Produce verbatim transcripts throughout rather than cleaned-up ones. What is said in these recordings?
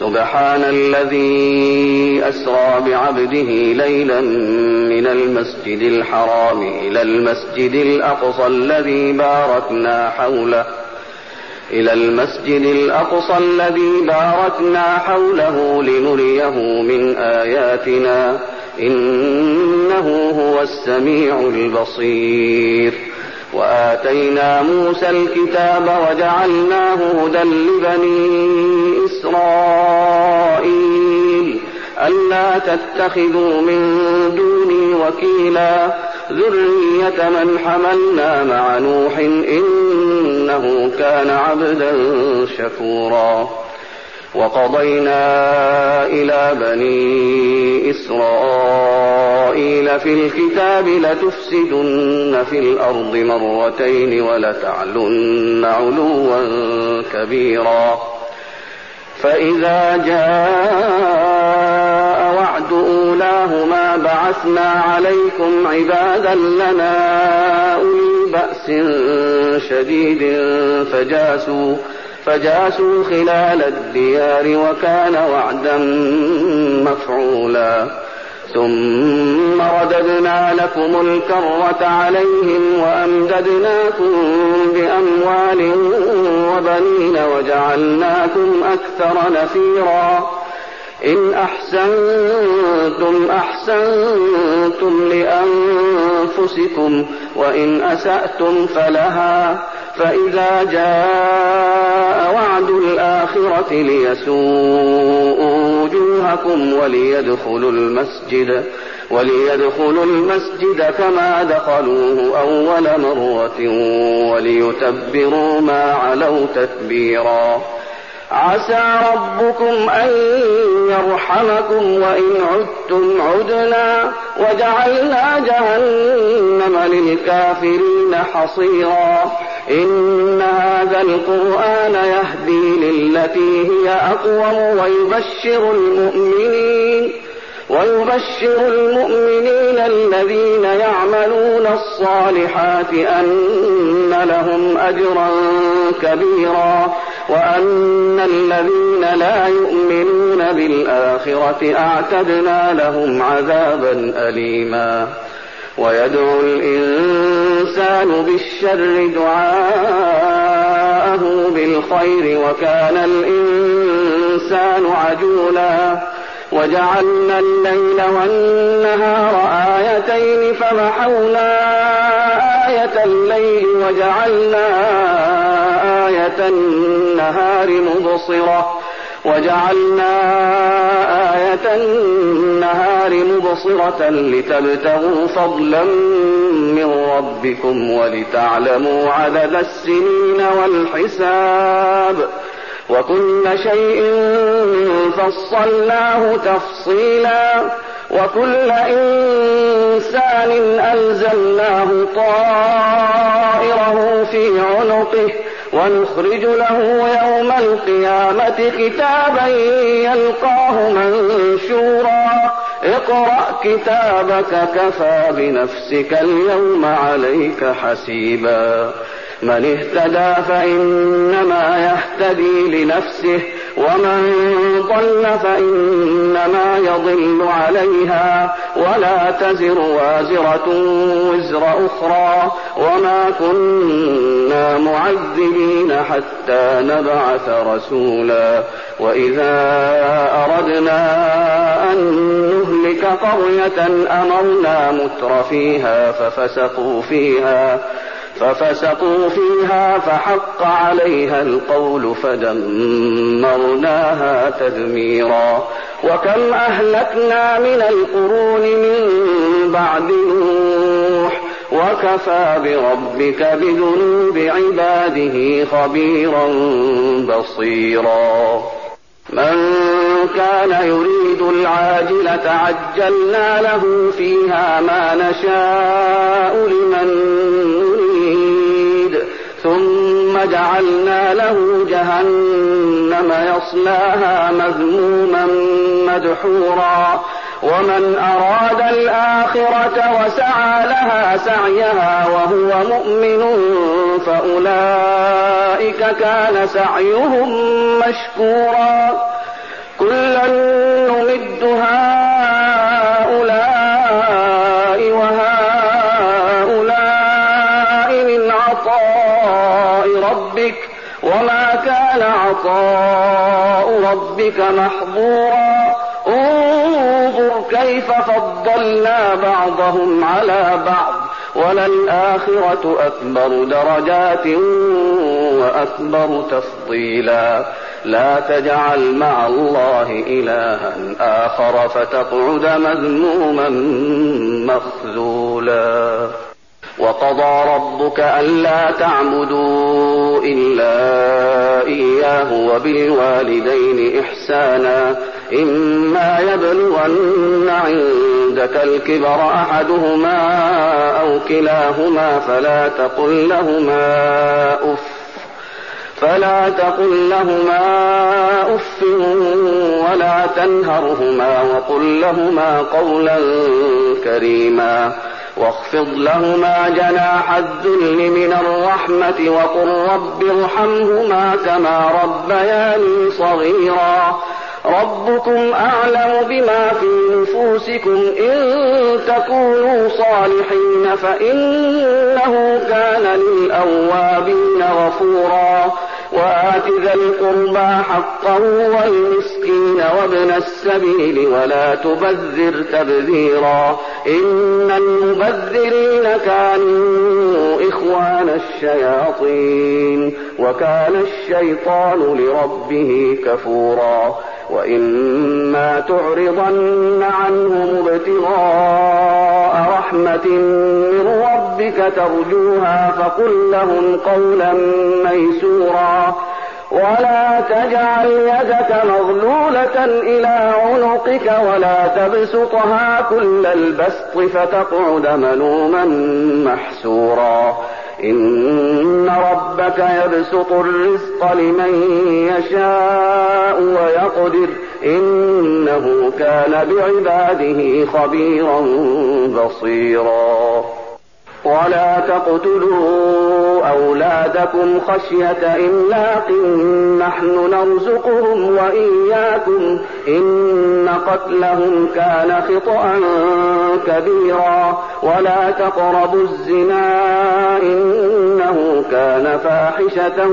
سبحان الذي أسرى بعبده ليلا من المسجد الحرام إلى المسجد الأقصى الذي باركنا حوله إلى المسجد الأقصى الذي باركنا حوله لنريه من آياتنا إنه هو السميع البصير. وآتينا موسى الكتاب وجعلناه هدى لبني إسرائيل ألا تتخذوا من دوني وكيلا ذرية من حملنا مع نوح إنه كان عبدا شكورا. وقضينا إلى بني إسرائيل في الكتاب لتفسدن في الأرض مرتين ولتعلن علوا كبيرا. فإذا جاء وعد أولاهما بعثنا عليكم عبادا لنا أولي بأس شديد فجاسوا فجاسوا خلال الديار وكان وعدا مفعولا. ثم رددنا لكم الكرة عليهم وأمددناكم بأموال وبنين وجعلناكم أكثر نفيرا. إن أحسنتم أحسنتم لأنفسكم وإن أسأتم فلها. فإذا جاء وعد الآخرة ليسوءوا وجوهكم وليدخلوا المسجد وليدخلوا المسجد كما دخلوه أول مرة وليتبروا ما علوا تتبيرا. عسى ربكم أن يرحمكم وإن عدتم عدنا وجعلنا جهنم للكافرين حصيرا. إن هذا القرآن يهدي للتي هي أقوم ويبشر المؤمنين ويبشر المؤمنين الذين يعملون الصالحات أن لهم أجرا كبيرا وأن الذين لا يؤمنون بالآخرة أعتدنا لهم عذابا أليما. ويدعو الإنسان بالشر دعاءه بالخير وكان الإنسان عجولا. وجعلنا الليل والنهار آيتين فمحونا آية الليل وجعلنا آية النهار مبصرة وجعلنا آية النهار مبصرة لتبتغوا فضلا من ربكم ولتعلموا عدد السنين والحساب وكل شيء فصلناه تفصيلا. وكل إنسان ألزمناه طائره في عنقه ونخرج له يوم القيامة كتابا يلقاه منشورا. اقرأ كتابك كفى بنفسك اليوم عليك حسيبا. من اهتدى فإنما يهتدي لنفسه ومن ضل فإنما يضل عليها ولا تزر وازرة وزر أخرى وما كنا معذبين حتى نبعث رسولا. وإذا أردنا أن نهلك قرية أمرنا متر فيها ففسقوا فيها ففسقوا فيها فحق عليها القول فدمرناها تدميرا. وكم أهلكنا من القرون من بعد نوح وكفى بربك بذنوب عباده خبيرا بصيرا. من كان يريد العاجلة عجلنا له فيها ما نشاء لمن نريد ثم جعلنا له جهنم يصلاها مذموما مدحورا. ومن أراد الآخرة وسعى لها سعيها وهو مؤمن فأولئك كان سعيهم مشكورا. ربك محظورا انظر كيف فضلنا بعضهم على بعض وللآخرة أكبر درجات وأكبر تفضيلا لا تجعل مع الله إلها آخر فتقعد مذموما مخذولا وقضى ربك ألا تعبدوا إلا إياه وبالوالدين إحسانا إما يبلغن عندك الكبر أحدهما أو كلاهما فلا تقل لهما أف فلا تقل لهما أف ولا تنهرهما وقل لهما قولا كريما واخفض لهما جناح الذل من الرحمة وقل رب ارحمهما كما ربياني صغيرا ربكم أعلم بما في نفوسكم إن تكونوا صالحين فإنه كان للأوابين غفورا وآت ذا القربى حقه والمسكين وابن السبيل ولا تبذر تبذيرا إن المبذرين كانوا إخوان الشياطين وكان الشيطان لربه كفورا وإما تعرضن عنهم ابتغاء رحمة من ربك ترجوها فقل لهم قولا ميسورا ولا تجعل يدك مغلولة إلى عنقك ولا تبسطها كل البسط فتقعد ملوما محسورا إن ربك يبسط الرزق لمن يشاء ويقدر إنه كان بعباده خبيرا بصيرا ولا تقتلوا أولادكم خشية إملاق نحن نرزقهم وإياكم إن قتلهم كان خطأ كبيرا ولا تقربوا الزنا إنه كان فاحشة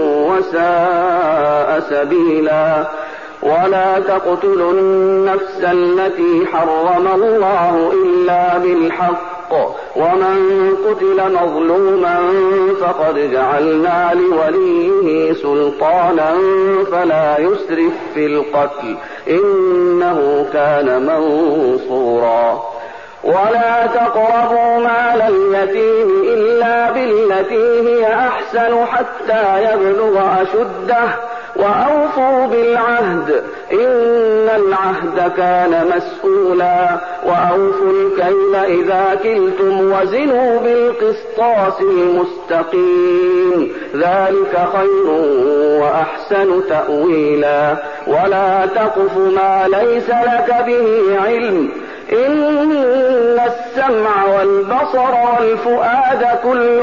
وساء سبيلا ولا تقتلوا النفس التي حرم الله إلا بالحق ومن قتل مظلوما فقد جعلنا لوليه سلطانا فلا يسرف في القتل إنه كان منصورا ولا تقربوا مال اليتيم إلا بالتي هي أحسن حتى يبلغ أشده وأوفوا بالعهد إن العهد كان مسؤولا وأوفوا الكيل إذا كلتم وزنوا بالقسطاس المستقيم ذلك خير وأحسن تأويلا ولا تقف ما ليس لك به علم إن السمع والبصر والفؤاد كل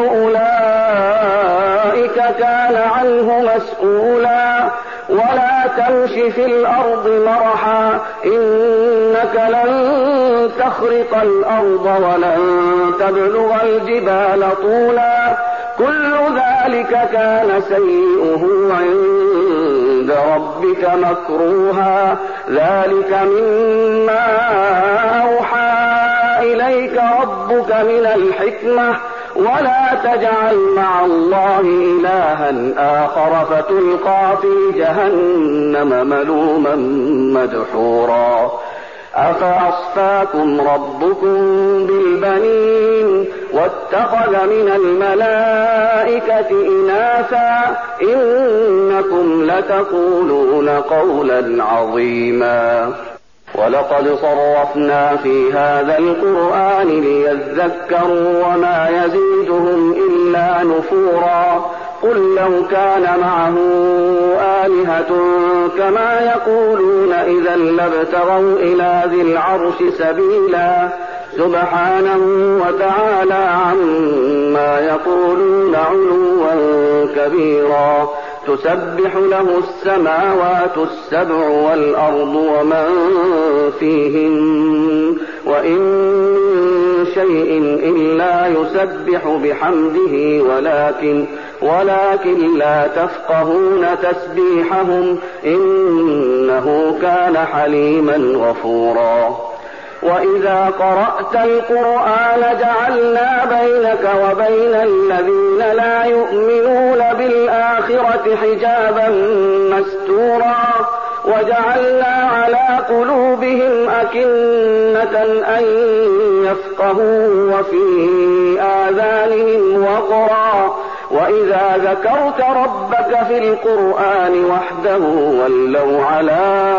أولئك كان عنه مسؤولا ولا تمش في الأرض مرحا إنك لن تخرق الأرض ولن تبلغ الجبال طولا كل ذلك كان سيئه عند ربك مكروها ذلك مما أوحى إليك ربك من الحكمة ولا تجعل مع الله إلها آخر فتلقى في جهنم ملوما مدحورا أفأصفاكم ربكم بالبنين واتخذ من الملائكة إناثا إنكم لتقولون قولا عظيما ولقد صرفنا في هذا القرآن ليذكروا وما يزيدهم إلا نفورا قل لو كان معه آلهة كما يقولون إذا لابتغوا إلى ذي العرش سبيلا سبحانه وتعالى عما يقولون علوا كبيرا تسبح له السماوات السبع والأرض ومن فيهن وإن من شيء إلا يسبح بحمده ولكن ولكن لا تفقهون تسبيحهم إن إنه كان حليما غفورا. وإذا قرأت القرآن جعلنا بينك وبين الذين لا يؤمنون بالآخرة حجابا مستورا وجعلنا على قلوبهم أكنة أن يفقهوا وفي آذانهم وقرا وإذا ذكرت ربك في القرآن وحده ولوا على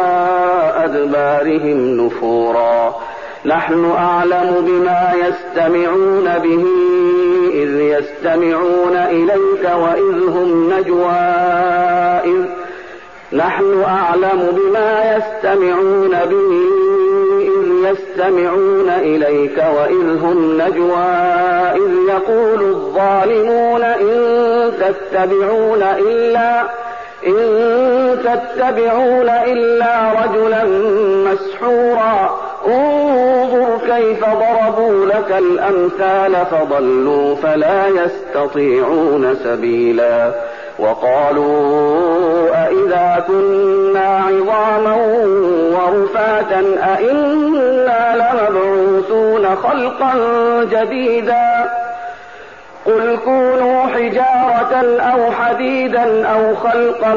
أدبارهم نفورا. نحن أعلم بما يستمعون به إذ يستمعون إليك وإذ هم نجوى إذ نحن أعلم بما يستمعون به إذ يستمعون إليك وإذ هم نجوى إذ يقول الظالمون إن تتبعون إلا إن تتبعون إلا رجلا مسحورا. انظر كيف ضربوا لك الأمثال فضلوا فلا يستطيعون سبيلا. وقالوا أئذا كنا عظاما ورفاتا أئنا لمبعوثون خلقا جديدا قل كونوا حجارة أو حديدا أو خلقا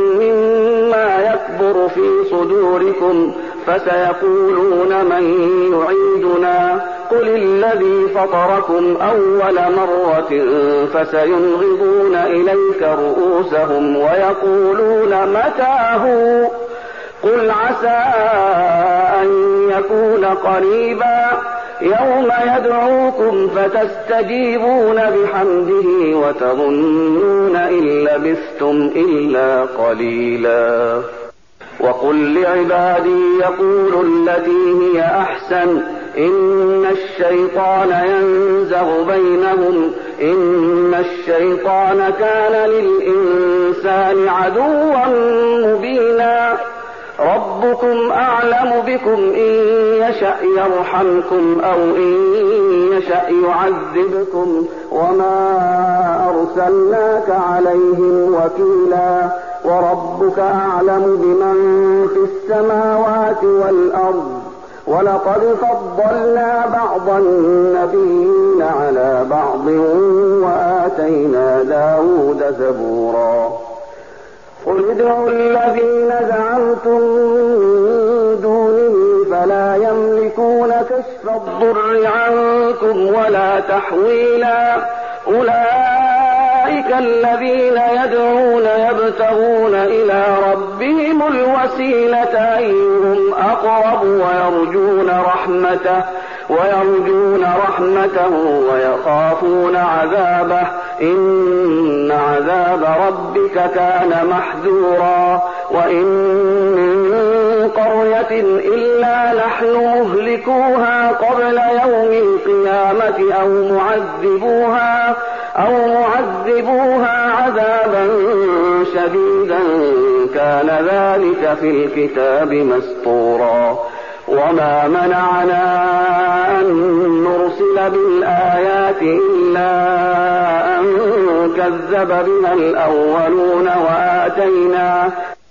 مما يكبر في صدوركم فسيقولون من يعيدنا قل الذي فطركم أول مرة فسينغضون إليك رؤوسهم ويقولون متى هو قل عسى أن يكون قريبا يوم يدعوكم فتستجيبون بحمده وتظنون إن لبثتم إلا قليلا. وقل لعبادي يقولوا التي هي أحسن إن الشيطان ينزغ بينهم إن الشيطان كان للإنسان عدوا مبينا. ربكم أعلم بكم إن يشأ يرحمكم أو إن يشأ يعذبكم وما أرسلناك عليهم وكيلا. وربك أعلم بمن في السماوات والأرض ولقد فضلنا بعض النبيين على بعض وآتينا داود زبورا. قل ادعوا الذين زعمتم من دونه فلا يملكون كشف الضر عنكم ولا تحويلا. أولئك الذين يدعون يبتغون إلى ربهم الوسيلة أيهم أقرب ويرجون رحمته ويرجون رحمته ويخافون عذابه إن عذاب ربك كان محذورا. وإن من قرية إلا نحن مهلكوها قبل يوم القيامة أو معذبوها أو معذبوها عذابا شديدا كان ذلك في الكتاب مسطورا. وما منعنا أن نرسل بالآيات إلا أن كذب بها الأولون وآتينا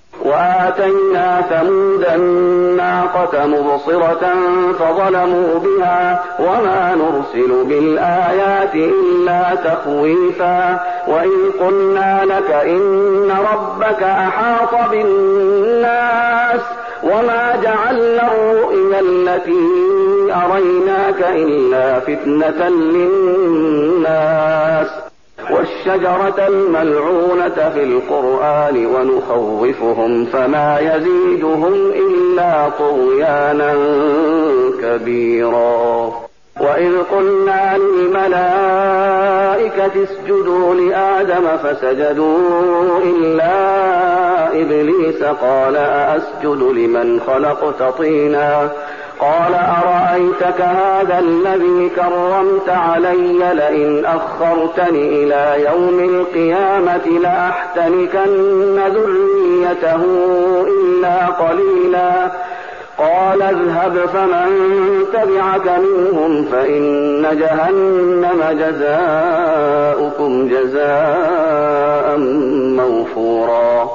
وآتينا ثمود الناقة مبصرة فظلموا بها وما نرسل بالآيات إلا تخويفا. وإذ قلنا لك إن ربك أحاط بالناس وما جعلنا الرؤيا التي أريناك إلا فتنة للناس والشجرة الملعونة في القرآن ونخوفهم فما يزيدهم إلا طغيانا كبيرا. وإذ قلنا للملائكة اسجدوا لآدم فسجدوا إلا إبليس قال أأسجد لمن خلقت طينا قال أرأيتك هذا الذي كرمت علي لئن أخرتني إلى يوم القيامة لأحتنكن ذريته إلا قليلا. قال اذهب فمن تبعك منهم فإن جهنم جزاؤكم جزاء موفورا.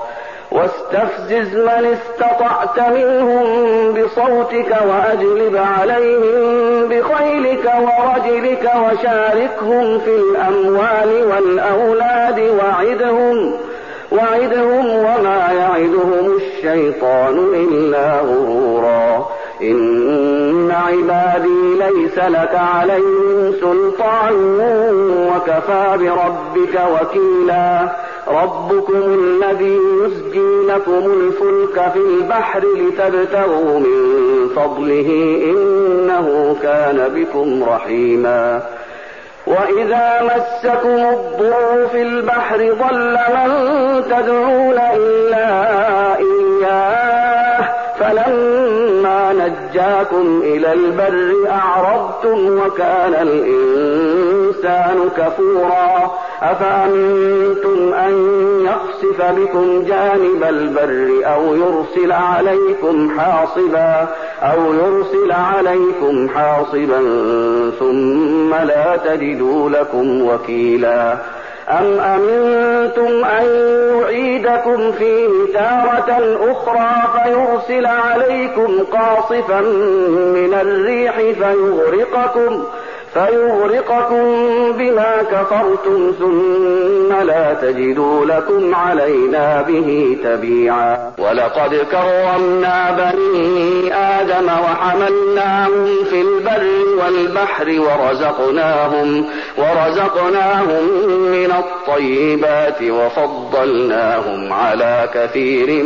واستفزز من استطعت منهم بصوتك وأجلب عليهم بخيلك ورجلك وشاركهم في الأموال والأولاد وعدهم, وعدهم وما يعدهم الشيطان إلا غرورا. إن عبادي ليس لك عليهم سلطان وكفى بربك وكيلا. ربكم الذي يزجي لكم الفلك في البحر لتبتغوا من فضله إنه كان بكم رحيما. وإذا مسكم الضر في البحر ضل من تدعون إلا إياه فلما نجاكم إلى البر أعرضتم وكان الإنسان كفورا. أفأمنتم أن يخسف بكم جانب البر أو يرسل عليكم حاصبا أو يرسل عليكم حاصبا ثم لا تجدوا لكم وكيلا. أم أمنتم أن يعيدكم فيه تارة أخرى فيرسل عليكم قاصفا من الريح فيغرقكم فيغرقكم بما كفرتم ثم لا تجدوا لكم علينا به تبيعا. ولقد كرمنا بني آدم وحملناهم في البر والبحر ورزقناهم, ورزقناهم من الطيبات وفضلناهم على كثير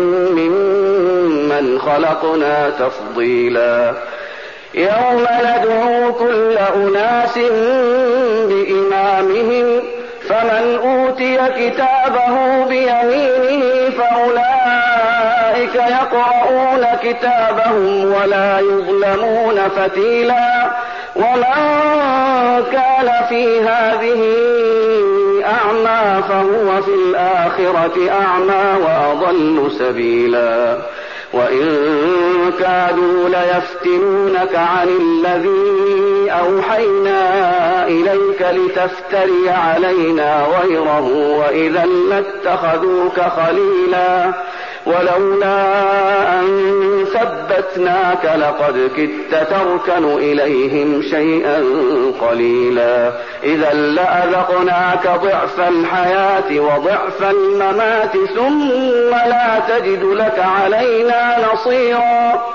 ممن خلقنا تفضيلا. يوم ندعو كل أناس بإمامهم فمن أوتي كتابه بيمينه فأولئك يقرؤون كتابهم ولا يظلمون فتيلا. ومن كان في هذه أعمى فهو في الآخرة أعمى وأضل سبيلا. وإن كادوا ليفتنونك عن الذي أوحينا إليك لتفتري علينا غيره وإذا لاتخذوك خليلا. ولولا أن ثبتناك لقد كدت تركن إليهم شيئا قليلا. إذا لأذقناك ضعف الحياة وضعف الممات ثم لا تجد لك علينا نصيرا.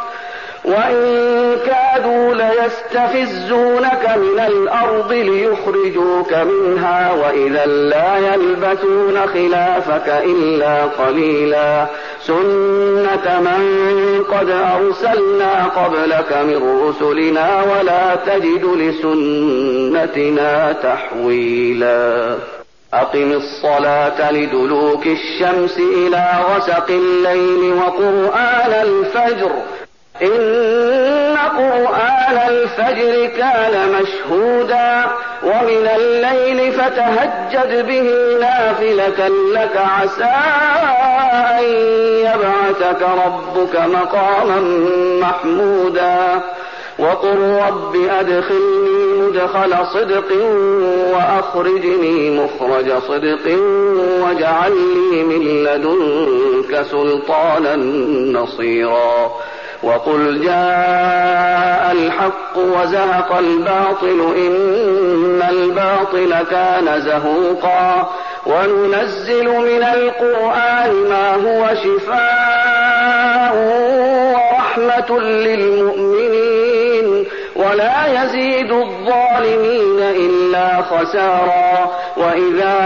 وإن كادوا ليستفزونك من الأرض ليخرجوك منها وإذا لا يلبثون خلافك إلا قليلا. سنة من قد أرسلنا قبلك من رسلنا ولا تجد لسنتنا تحويلا. أقم الصلاة لدلوك الشمس إلى غسق الليل وقرآن الفجر إن قرآن الفجر كان مشهودا. ومن الليل فتهجد به نافلة لك عسى أن يبعثك ربك مقاما محمودا. وقل رب أدخلني مدخل صدق وأخرجني مخرج صدق واجعل لي من لدنك سلطانا نصيرا. وقل جاء الحق وزهق الباطل إن الباطل كان زهوقا. وننزل من القرآن ما هو شفاء ورحمة للمؤمنين ولا يزيد الظالمين إلا خسارا. وإذا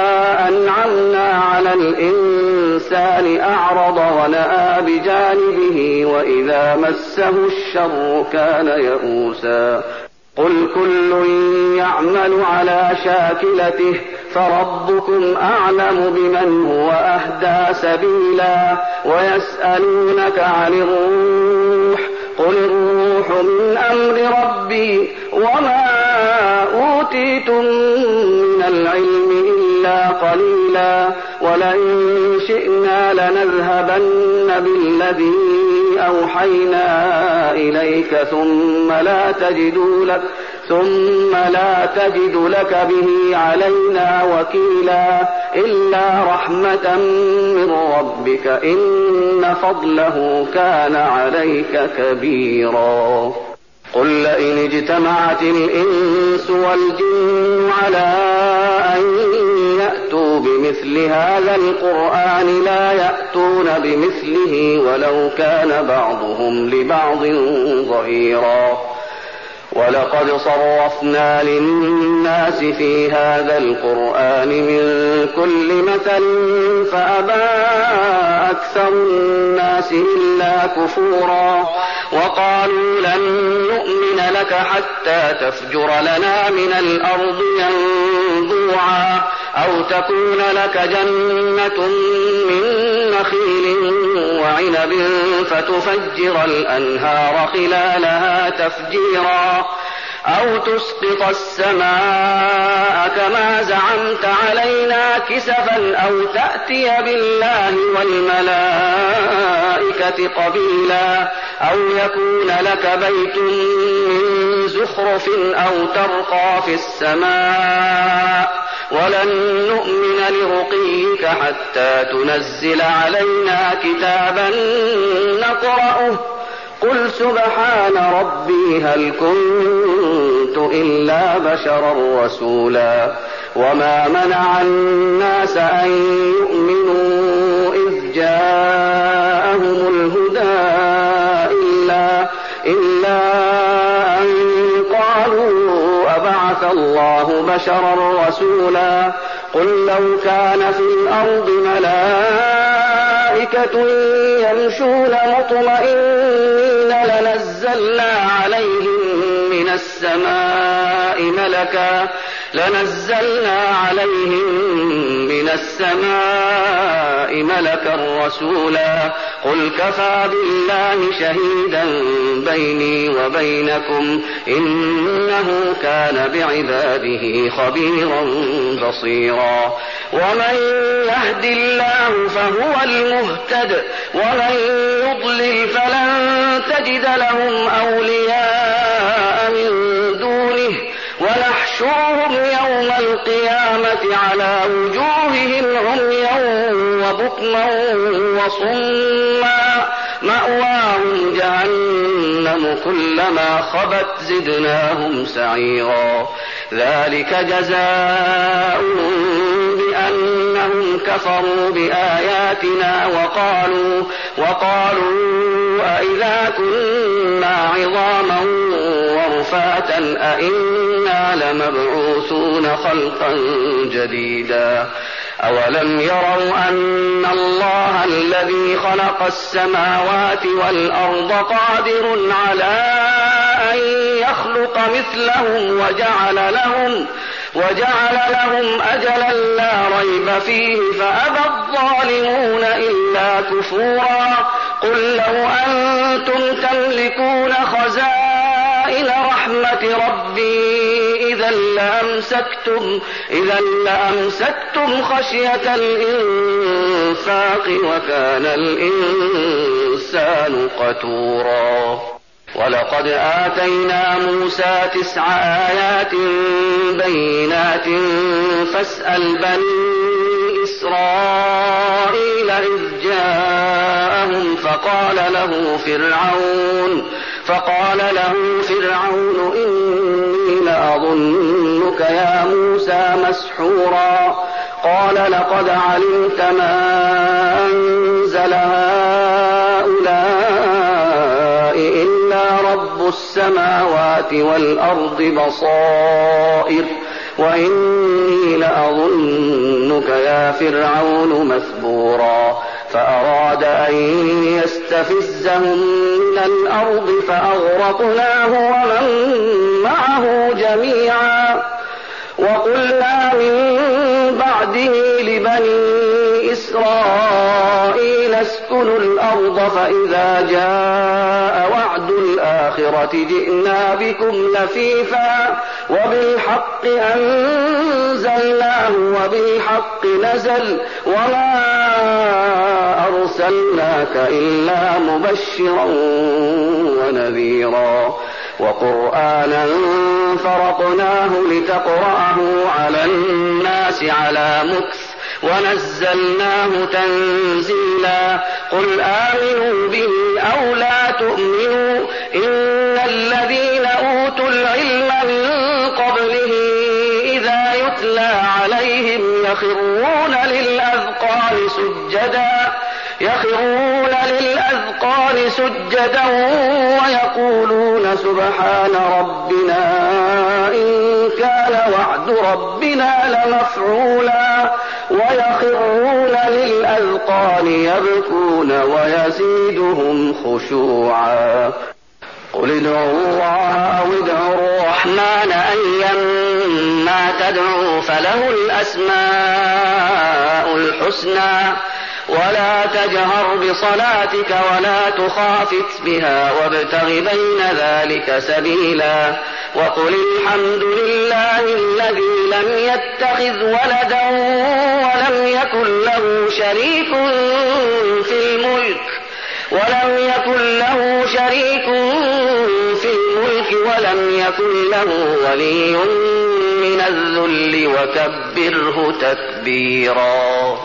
أنعمنا على الإنسان أعرض ونأى بجانبه وإذا مسه الشر كان يئوسا. قل كل يعمل على شاكلته فربكم أعلم بمن هو أهدى سبيلا. ويسألونك عن الروح قل الروح من أمر ربي وما أوتيتم من العلم إلا قليلا. ولئن شئنا لنذهبن بالذي أوحينا إليك ثم لا تجد لك ثم لا تجد لك به علينا وكيلا إلا رحمة من ربك إن فضله كان عليك كبيرا. قل لئن اجتمعت الإنس والجن على أن يأتوا بمثل هذا القرآن لا يأتون بمثله ولو كان بعضهم لبعض ظهيرا. ولقد صرفنا للناس في هذا القرآن من كل مثل فأبى أكثر الناس إلا كفورا. وقالوا لن نؤمن لك حتى تفجر لنا من الأرض ينبوعا أو تكون لك جنة من نخيل وعنب فتفجر الأنهار خلالها تفجيرا أو تسقط السماء كما زعمت علينا كسفا أو تأتي بالله والملائكة قبيلا أو يكون لك بيت من زخرف أو ترقى في السماء ولن نؤمن لرقيك حتى تنزل علينا كتابا نقرأه قل سبحان ربي هل كنت إلا بشرا رسولا. وما منع الناس أن يؤمنوا إذ جاءهم الهدى إلا, إلا أن قالوا أبعث الله بشرا رسولا. قل لو كان في الأرض ملائكة يمشون مطمئنين لنزلنا عليهم من السماء ملكا لنزلنا عليهم من السماء ملكا رسولا. قل كفى بالله شهيدا بيني وبينكم إنه كان بعباده خبيرا بصيرا. ومن يهد الله فهو المهتد ومن يضلل فلن تجد لهم أولياء من دونه ونحشرهم يوم القيامة على وجوههم عميا وبكما وصما مأواهم جهنم كلما خبت زدناهم سعيرا. ذلك جزاؤهم بأنهم كفروا بآياتنا وقالوا وقالوا أئذا كنا عظاما ورفاتا أئنا لمبعوثون خلقا جديدا. أولم يروا أن الله الذي خلق السماوات والأرض قادر على أن يخلق مثلهم وجعل لهم وجعل لهم أجلا لا ريب فيه فأبى الظالمون إلا كفورا. قل لو أنتم تملكون خزائن رحمة ربي إذا لأمسكتم, إذا لأمسكتم خشية الإنفاق وكان الإنسان قتورا. ولقد آتينا موسى تسع آيات بينات فاسأل بني إسرائيل إذ جاءهم فقال له فرعون فقال له فرعون إني لأظنك يا موسى مسحورا. قال لقد علمت ما أنزل هؤلاء إلا رب السماوات والأرض بصائر وإني لأظنك يا فرعون مثبورا. فأراد أن يستفزهم من الأرض فأغرقناه ومن معه جميعا. وقلنا من بعده لبني إسرائيل اسكنوا الأرض فإذا جاء وعد الآخرة الآخرة جئنا بكم لفيفا وبالحق أنزلناه وبالحق نزل وما أرسلناك إلا مبشرا ونذيرا وقرآنا فرقناه لتقرأه على الناس على مكث ونزلناه تنزيلا قل آمنوا به أو لا تؤمنوا إن الذين أوتوا العلم من قبله إذا يتلى عليهم يخرون للأذقان سجدا يخرون للأذقان سجدا ويقولون سبحان ربنا إن كان وعد ربنا لمفعولا ويخرون للأذقان يبكون ويزيدهم خشوعا قل ادعوا الله أو ادعوا الرحمن أيما تدعوا فله الأسماء الحسنى ولا تجهر بصلاتك ولا تخافت بها وابتغ بين ذلك سبيلا وقل الحمد لله الذي لم يتخذ ولدا ولم يكن له شريك في الملك ولم يكن له شريك في الملك ولم يكن له ولي من الذل وكبره تكبيرا.